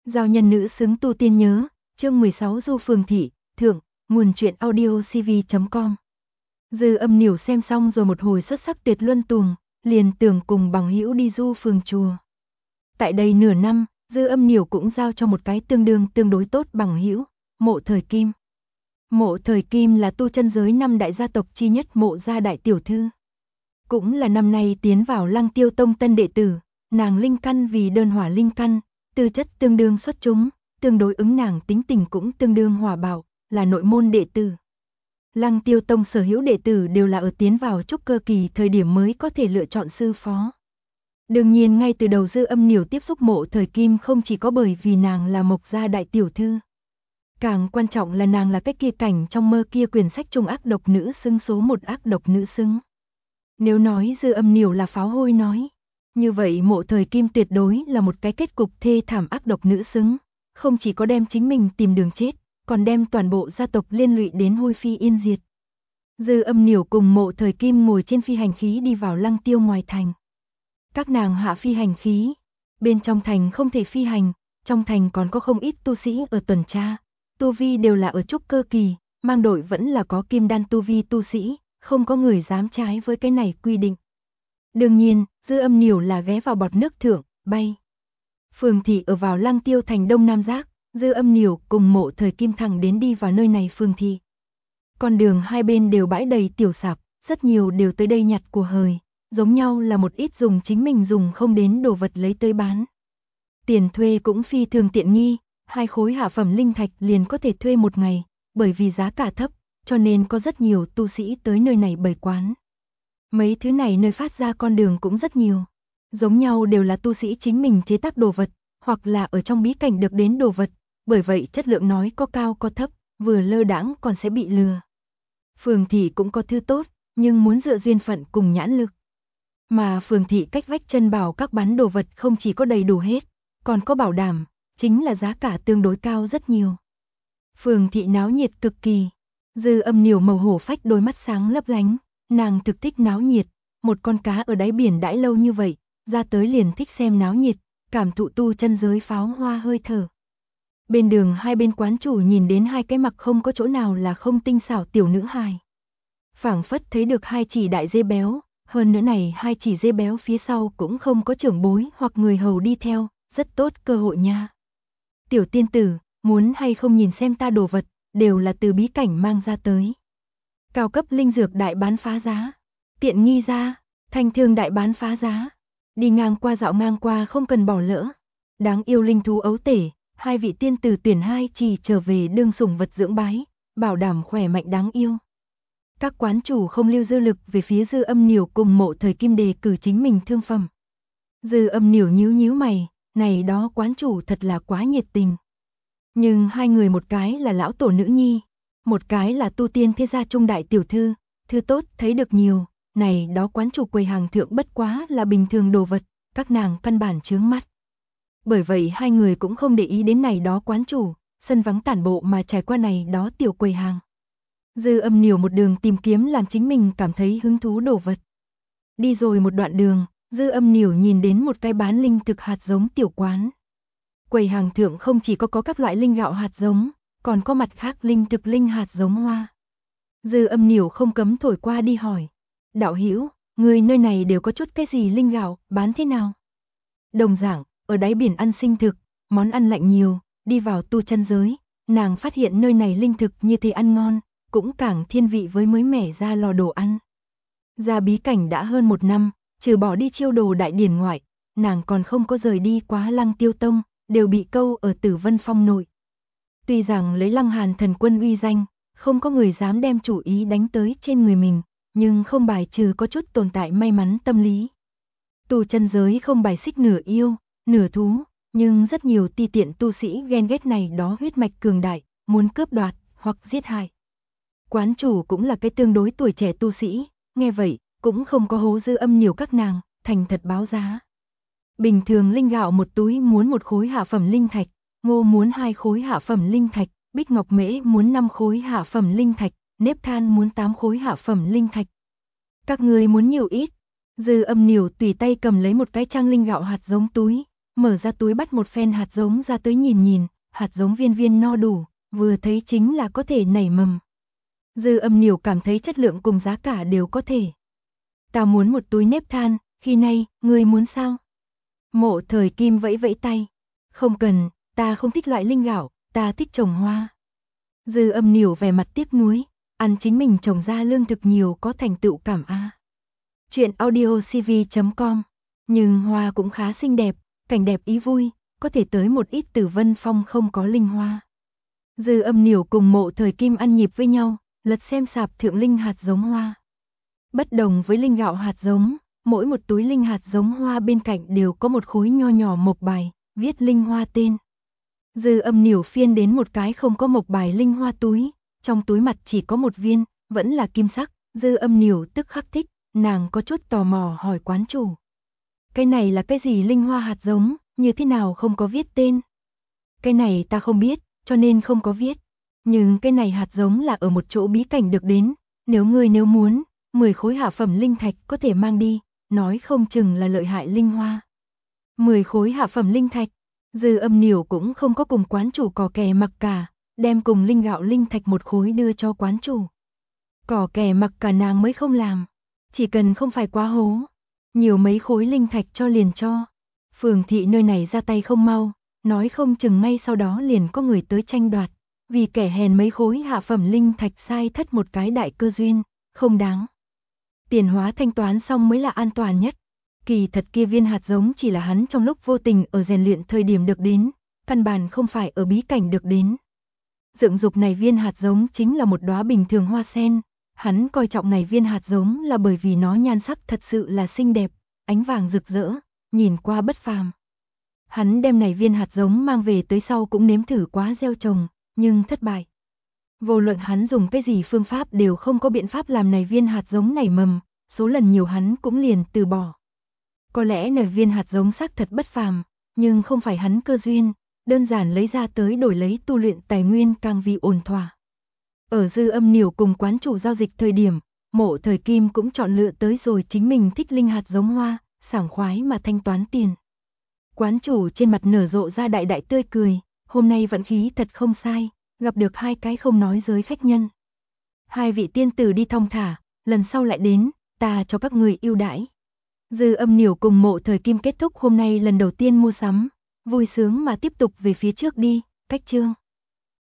Giao nhân nữ xứng tu tiên nhớ, chương 16 Du Phường Thị, thượng, nguồn truyện audio cv.com. Dư Âm Nỉu xem xong rồi một hồi xuất sắc tuyệt luân tuồng, liền tưởng cùng bằng hữu đi Du Phường chùa. Tại đây nửa năm, Dư Âm Nỉu cũng giao cho một cái tương đối tốt bằng hữu, Mộ Thời Kim. Mộ Thời Kim là tu chân giới 5 đại gia tộc chi nhất Mộ gia đại tiểu thư. Cũng là năm nay tiến vào Lăng Tiêu Tông tân đệ tử, nàng linh căn vì đơn hỏa linh căn, tư chất tương đương xuất chúng, tương đối ứng nàng tính tình cũng tương đương hòa bạo, là nội môn đệ tử. Lăng Tiêu Tông sở hữu đệ tử đều là ở tiến vào trúc cơ kỳ thời điểm mới có thể lựa chọn sư phó. Đương nhiên ngay từ đầu Dư Âm Nỉu tiếp xúc Mộ Thời Kim không chỉ có bởi vì nàng là Mộc gia đại tiểu thư. Càng quan trọng là nàng là cái kia cảnh trong mơ kia quyển sách trung ác độc nữ xứng số một ác độc nữ xứng. Nếu nói Dư Âm Nỉu là pháo hôi nói, như vậy Mộ Thời Kim tuyệt đối là một cái kết cục thê thảm ác độc nữ xứng, không chỉ có đem chính mình tìm đường chết, còn đem toàn bộ gia tộc liên lụy đến hôi phi yên diệt. Dư Âm Nỉu cùng Mộ Thời Kim ngồi trên phi hành khí đi vào Lăng Tiêu ngoài thành. Các nàng hạ phi hành khí, bên trong thành không thể phi hành, trong thành còn có không ít tu sĩ ở tuần tra, tu vi đều là ở trúc cơ kỳ, mang đội vẫn là có kim đan tu vi tu sĩ, không có người dám trái với cái này quy định. Đương nhiên, Dư Âm Nỉu là ghé vào bọt nước thượng, bay. Phường thị ở vào Lăng Tiêu thành Đông Nam Giác, Dư Âm Nỉu cùng Mộ Thời Kim thẳng đến đi vào nơi này phường thị. Con đường hai bên đều bãi đầy tiểu sạp, rất nhiều đều tới đây nhặt của hời, giống nhau là một ít dùng chính mình dùng không đến đồ vật lấy tới bán. Tiền thuê cũng phi thường tiện nghi, 2 khối hạ phẩm linh thạch liền có thể thuê một ngày, bởi vì giá cả thấp, cho nên có rất nhiều tu sĩ tới nơi này bày quán. Mấy thứ này nơi phát ra con đường cũng rất nhiều, giống nhau đều là tu sĩ chính mình chế tác đồ vật, hoặc là ở trong bí cảnh được đến đồ vật, bởi vậy chất lượng nói có cao có thấp, vừa lơ đãng còn sẽ bị lừa. Phường thị cũng có thứ tốt, nhưng muốn dựa duyên phận cùng nhãn lực. Mà phường thị cách vách chân bảo các bán đồ vật không chỉ có đầy đủ hết, còn có bảo đảm, chính là giá cả tương đối cao rất nhiều. Phường thị náo nhiệt cực kỳ, Dư Âm Nỉu màu hổ phách đôi mắt sáng lấp lánh, nàng thực thích náo nhiệt, một con cá ở đáy biển đãi lâu như vậy, ra tới liền thích xem náo nhiệt, cảm thụ tu chân giới pháo hoa hơi thở. Bên đường hai bên quán chủ nhìn đến 2 cái mặc không có chỗ nào là không tinh xảo tiểu nữ hài. Phảng phất thấy được 2 chỉ đại dê béo, hơn nữa này 2 chỉ dê béo phía sau cũng không có trưởng bối hoặc người hầu đi theo, rất tốt cơ hội nha. Tiểu tiên tử, muốn hay không nhìn xem ta đồ vật, đều là từ bí cảnh mang ra tới. Cao cấp linh dược đại bán phá giá, tiện nghi ra, thanh thương đại bán phá giá. Đi ngang qua dạo ngang qua không cần bỏ lỡ. Đáng yêu linh thú ấu tể, 2 vị tiên tử tuyển 2 chỉ trở về đương sủng vật dưỡng bái, bảo đảm khỏe mạnh đáng yêu. Các quán chủ không lưu dư lực về phía Dư Âm Nỉu cùng Mộ Thời Kim đề cử chính mình thương phẩm. Dư Âm Nỉu nhíu mày, này đó quán chủ thật là quá nhiệt tình. Nhưng 2 người một cái là lão tổ nữ nhi, một cái là tu tiên thế gia trung đại tiểu thư, thư tốt thấy được nhiều, này đó quán chủ quầy hàng thượng bất quá là bình thường đồ vật, các nàng căn bản chướng mắt. Bởi vậy 2 người cũng không để ý đến này đó quán chủ, sân vắng tản bộ mà trải qua này đó tiểu quầy hàng. Dư Âm Nỉu một đường tìm kiếm làm chính mình cảm thấy hứng thú đồ vật. Đi rồi một đoạn đường, Dư Âm Nỉu nhìn đến một cái bán linh thực hạt giống tiểu quán. Quầy hàng thượng không chỉ có các loại linh gạo hạt giống, còn có mặt khác linh thực linh hạt giống hoa. Dư Âm Nỉu không cấm thổi qua đi hỏi, đạo hữu, người nơi này đều có chút cái gì linh gạo, bán thế nào? Đồng dạng, ở đáy biển ăn sinh thực, món ăn lạnh nhiều, đi vào tu chân giới, nàng phát hiện nơi này linh thực như thế ăn ngon, cũng càng thiên vị với mới mẻ ra lò đồ ăn. Ra bí cảnh đã hơn 1 năm, trừ bỏ đi chiêu đồ đại điển ngoại, nàng còn không có rời đi quá Lăng Tiêu Tông, đều bị câu ở Tử Vân Phong nội. Tuy rằng lấy Lăng Hàn thần quân uy danh, không có người dám đem chủ ý đánh tới trên người mình, nhưng không bài trừ có chút tồn tại may mắn tâm lý. Tu chân giới không bài xích nửa yêu, nửa thú, nhưng rất nhiều ti tiện tu sĩ ghen ghét này đó huyết mạch cường đại, muốn cướp đoạt hoặc giết hại. Quán chủ cũng là cái tương đối tuổi trẻ tu sĩ, nghe vậy, cũng không có hố Dư Âm Nỉu các nàng, thành thật báo giá. Bình thường linh gạo một túi muốn 1 khối hạ phẩm linh thạch, ngô muốn 2 khối hạ phẩm linh thạch, bích ngọc mễ muốn 5 khối hạ phẩm linh thạch, nếp than muốn 8 khối hạ phẩm linh thạch. Các người muốn nhiều ít? Dư Âm Nỉu tùy tay cầm lấy một cái trang linh gạo hạt giống túi, mở ra túi bắt một phen hạt giống ra tới nhìn nhìn, hạt giống viên viên no đủ, vừa thấy chính là có thể nảy mầm. Dư Âm Niểu cảm thấy chất lượng cùng giá cả đều có thể. Ta muốn một túi nếp than, khi nay, ngươi muốn sao? Mộ Thời Kim vẫy vẫy tay. Không cần, ta không thích loại linh gạo, ta thích trồng hoa. Dư Âm Niểu vẻ mặt tiếc nuối, ăn chính mình trồng ra lương thực nhiều có thành tựu cảm a. Chuyện audiocv.com. Nhưng hoa cũng khá xinh đẹp, cảnh đẹp ý vui, có thể tới một ít Tử Vân Phong không có linh hoa. Dư Âm Niểu cùng Mộ Thời Kim ăn nhịp với nhau, lật xem sạp thượng linh hạt giống hoa. Bất đồng với linh gạo hạt giống, mỗi một túi linh hạt giống hoa bên cạnh đều có một khối nho nhỏ mộc bài, viết linh hoa tên. Dư Âm Niểu phiên đến một cái không có mộc bài linh hoa túi, trong túi mặt chỉ có một viên, vẫn là kim sắc. Dư Âm Niểu tức khắc thích, nàng có chút tò mò hỏi quán chủ. Cái này là cái gì linh hoa hạt giống, như thế nào không có viết tên? Cái này ta không biết, cho nên không có viết. Nhưng cái này hạt giống là ở một chỗ bí cảnh được đến, nếu muốn, 10 khối hạ phẩm linh thạch có thể mang đi, nói không chừng là lợi hại linh hoa. 10 khối hạ phẩm linh thạch, Dư Âm Niểu cũng không có cùng quán chủ cò kè mặc cả, đem cùng linh gạo linh thạch một khối đưa cho quán chủ. Cò kè mặc cả nàng mới không làm, chỉ cần không phải quá hố, nhiều mấy khối linh thạch cho liền cho. Phường thị nơi này ra tay không mau, nói không chừng ngay sau đó liền có người tới tranh đoạt, vì kẻ hèn mấy khối hạ phẩm linh thạch sai thất một cái đại cơ duyên, không đáng. Tiền hóa thanh toán xong mới là an toàn nhất. Kỳ thật kia viên hạt giống chỉ là hắn trong lúc vô tình ở rèn luyện thời điểm được đến, căn bản không phải ở bí cảnh được đến. Dựng dục này viên hạt giống chính là một đóa bình thường hoa sen, hắn coi trọng này viên hạt giống là bởi vì nó nhan sắc thật sự là xinh đẹp, ánh vàng rực rỡ, nhìn qua bất phàm. Hắn đem này viên hạt giống mang về tới sau cũng nếm thử quá gieo trồng, nhưng thất bại. Vô luận hắn dùng cái gì phương pháp đều không có biện pháp làm này viên hạt giống nảy mầm, số lần nhiều hắn cũng liền từ bỏ. Có lẽ này viên hạt giống xác thật bất phàm, nhưng không phải hắn cơ duyên, đơn giản lấy ra tới đổi lấy tu luyện tài nguyên càng vì ổn thỏa. Ở Dư Âm Niểu cùng quán chủ giao dịch thời điểm, Mộ Thời Kim cũng chọn lựa tới rồi chính mình thích linh hạt giống hoa, sảng khoái mà thanh toán tiền. Quán chủ trên mặt nở rộ ra đại đại tươi cười, hôm nay vận khí thật không sai, gặp được hai cái không nói giới khách nhân. Hai vị tiên tử đi thong thả, lần sau lại đến, ta cho các người ưu đãi. Dư Âm Niểu cùng Mộ Thời Kim kết thúc hôm nay lần đầu tiên mua sắm, vui sướng mà tiếp tục về phía trước đi, cách chương.